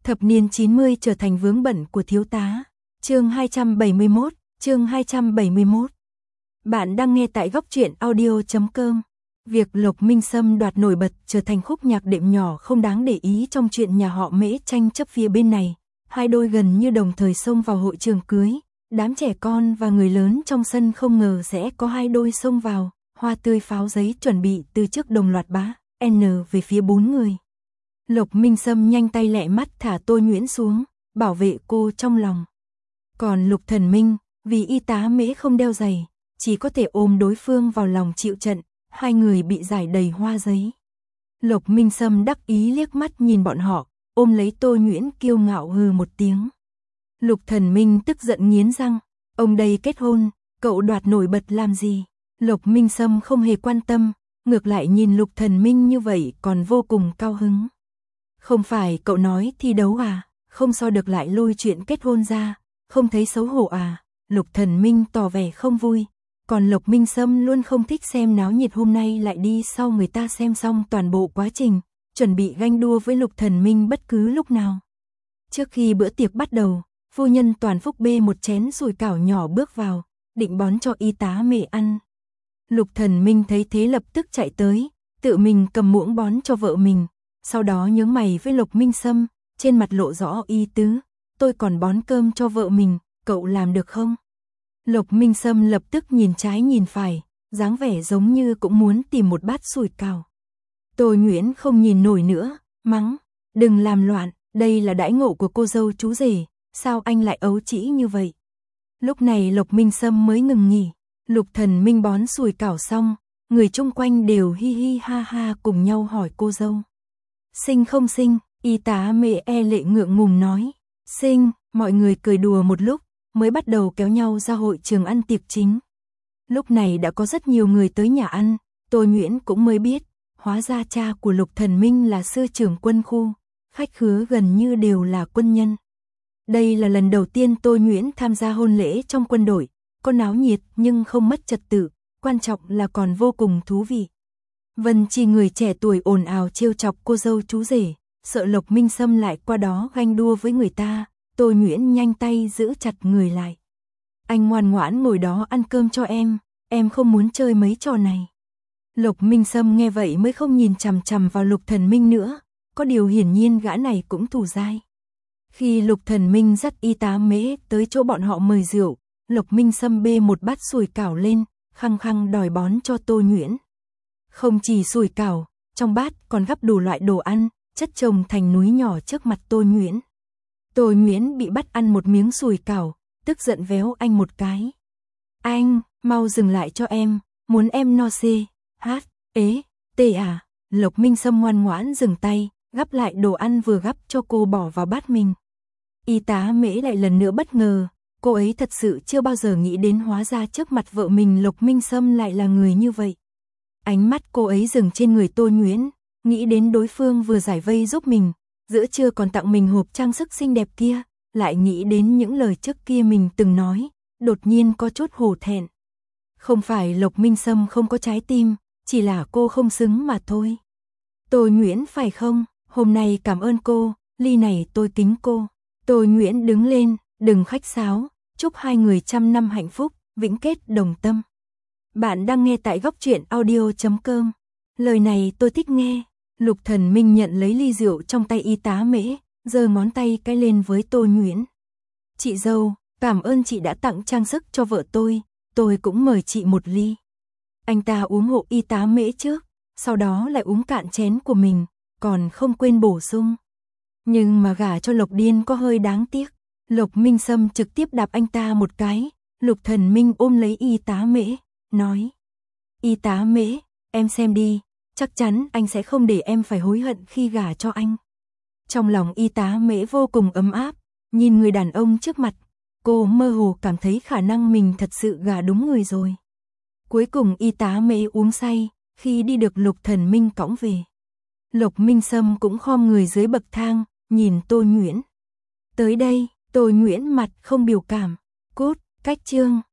Thập niên 90 trở thành vướng bận của thiếu tá. Chương 271. Bạn đang nghe tại góc truyện audio.com. Việc Lộc Minh Sâm đoạt nổi bật trở thành khúc nhạc đệm nhỏ không đáng để ý trong chuyện nhà họ Mễ tranh chấp phía bên này. Hai đôi gần như đồng thời xông vào hội trường cưới. Đám trẻ con và người lớn trong sân không ngờ sẽ có hai đôi xông vào. Hoa tươi pháo giấy chuẩn bị từ trước đồng loạt bá N về phía bốn người. Lộc Minh Sâm nhanh tay lẹ mắt thả Tô Nhuyễn xuống, bảo vệ cô trong lòng. Còn Lục Thần Minh, vì y tá Mễ không đeo giày, chỉ có thể ôm đối phương vào lòng chịu trận, hai người bị giải đầy hoa giấy. Lộc Minh Sâm đắc ý liếc mắt nhìn bọn họ, ôm lấy Tô Nhuyễn kiêu ngạo hừ một tiếng. Lục Thần Minh tức giận nghiến răng, ông đây kết hôn, cậu đoạt nổi bật làm gì? Lộc Minh Sâm không hề quan tâm, ngược lại nhìn Lục Thần Minh như vậy còn vô cùng cao hứng. Không phải cậu nói thi đấu à, không so được lại lôi chuyện kết hôn ra, không thấy xấu hổ à? Lục Thần Minh tỏ vẻ không vui, còn Lộc Minh Sâm luôn không thích xem náo nhiệt, hôm nay lại đi sau người ta xem xong toàn bộ quá trình, chuẩn bị ganh đua với Lục Thần Minh bất cứ lúc nào. Trước khi bữa tiệc bắt đầu, phu nhân Toàn Phúc bê một chén sủi cảo nhỏ bước vào, định bón cho y tá Mễ ăn. Lục Thần Minh thấy thế lập tức chạy tới, tự mình cầm muỗng bón cho vợ mình. Sau đó nhướng mày với Lộc Minh Sâm, trên mặt lộ rõ ý tứ, tôi còn bón cơm cho vợ mình, cậu làm được không? Lộc Minh Sâm lập tức nhìn trái nhìn phải, dáng vẻ giống như cũng muốn tìm một bát sủi cảo. Tô Nhuyễn không nhìn nổi nữa, mắng, đừng làm loạn, đây là đãi ngộ của cô dâu chú rể, sao anh lại ấu trĩ như vậy? Lúc này Lộc Minh Sâm mới ngừng nghỉ, Lục Thần Minh bón sủi cảo xong, người chung quanh đều hi hi ha ha cùng nhau hỏi cô dâu. Sinh không sinh, y tá Mễ lệ ngượng ngùng nói. Sinh, mọi người cười đùa một lúc, mới bắt đầu kéo nhau ra hội trường ăn tiệc chính. Lúc này đã có rất nhiều người tới nhà ăn, Tô Nhuyễn cũng mới biết, hóa ra cha của Lục Thần Minh là sư trưởng quân khu, khách khứa gần như đều là quân nhân. Đây là lần đầu tiên Tô Nhuyễn tham gia hôn lễ trong quân đội, có náo nhiệt nhưng không mất trật tự, quan trọng là còn vô cùng thú vị. Vân Chi người trẻ tuổi ồn ào trêu chọc cô dâu chú rể, sợ Lộc Minh Sâm lại qua đó ganh đua với người ta, Tô Nhuyễn nhanh tay giữ chặt người lại. Anh ngoan ngoãn ngồi đó ăn cơm cho em không muốn chơi mấy trò này. Lộc Minh Sâm nghe vậy mới không nhìn chằm chằm vào Lục Thần Minh nữa, có điều hiển nhiên gã này cũng thủ dai. Khi Lục Thần Minh dắt y tá Mễ tới chỗ bọn họ mời rượu, Lộc Minh Sâm bê một bát sủi cảo lên, khăng khăng đòi bón cho Tô Nhuyễn. Không chỉ sủi cảo, trong bát còn gắp đủ loại đồ ăn, chất chồng thành núi nhỏ trước mặt Tô Nhuyễn. Tô Nhuyễn bị bắt ăn một miếng sủi cảo, tức giận véo anh một cái. Anh, mau dừng lại cho em, muốn em no xê, hát, tê à. Lộc Minh Sâm ngoan ngoãn dừng tay, gắp lại đồ ăn vừa gắp cho cô bỏ vào bát mình. Y tá Mễ lại lần nữa bất ngờ, cô ấy thật sự chưa bao giờ nghĩ đến hóa ra trước mặt vợ mình Lộc Minh Sâm lại là người như vậy. Ánh mắt cô ấy dừng trên người Tô Nhuyễn, nghĩ đến đối phương vừa giải vây giúp mình, giữa trưa còn tặng mình hộp trang sức xinh đẹp kia, lại nghĩ đến những lời trước kia mình từng nói, đột nhiên có chút hổ thẹn. Không phải Lộc Minh Sâm không có trái tim, chỉ là cô không xứng mà thôi. Tô Nhuyễn phải không, hôm nay cảm ơn cô, ly này tôi kính cô. Tô Nhuyễn đứng lên, đừng khách sáo, chúc hai người trăm năm hạnh phúc, vĩnh kết đồng tâm. Bạn đang nghe tại góc truyện audio.com. Lời này tôi thích nghe. Lục Thần Minh nhận lấy ly rượu trong tay y tá Mễ, giơ ngón tay cái lên với Tô Nhuyễn. Chị dâu, cảm ơn chị đã tặng trang sức cho vợ tôi cũng mời chị một ly. Anh ta uống hộ y tá Mễ trước, sau đó lại uống cạn chén của mình, còn không quên bổ sung. Nhưng mà gả cho Lộc Điên có hơi đáng tiếc. Lộc Minh Sâm trực tiếp đạp anh ta một cái, Lục Thần Minh ôm lấy y tá Mễ, nói. Y tá Mễ, em xem đi, chắc chắn anh sẽ không để em phải hối hận khi gả cho anh. Trong lòng y tá Mễ vô cùng ấm áp, nhìn người đàn ông trước mặt, cô mơ hồ cảm thấy khả năng mình thật sự gả đúng người rồi. Cuối cùng y tá Mễ uống say, khi đi được Lục Thần Minh cõng về. Lộc Minh Sâm cũng khom người dưới bậc thang, nhìn Tô Nhuyễn. Tới đây, Tô Nhuyễn mặt không biểu cảm, cút, cách chương.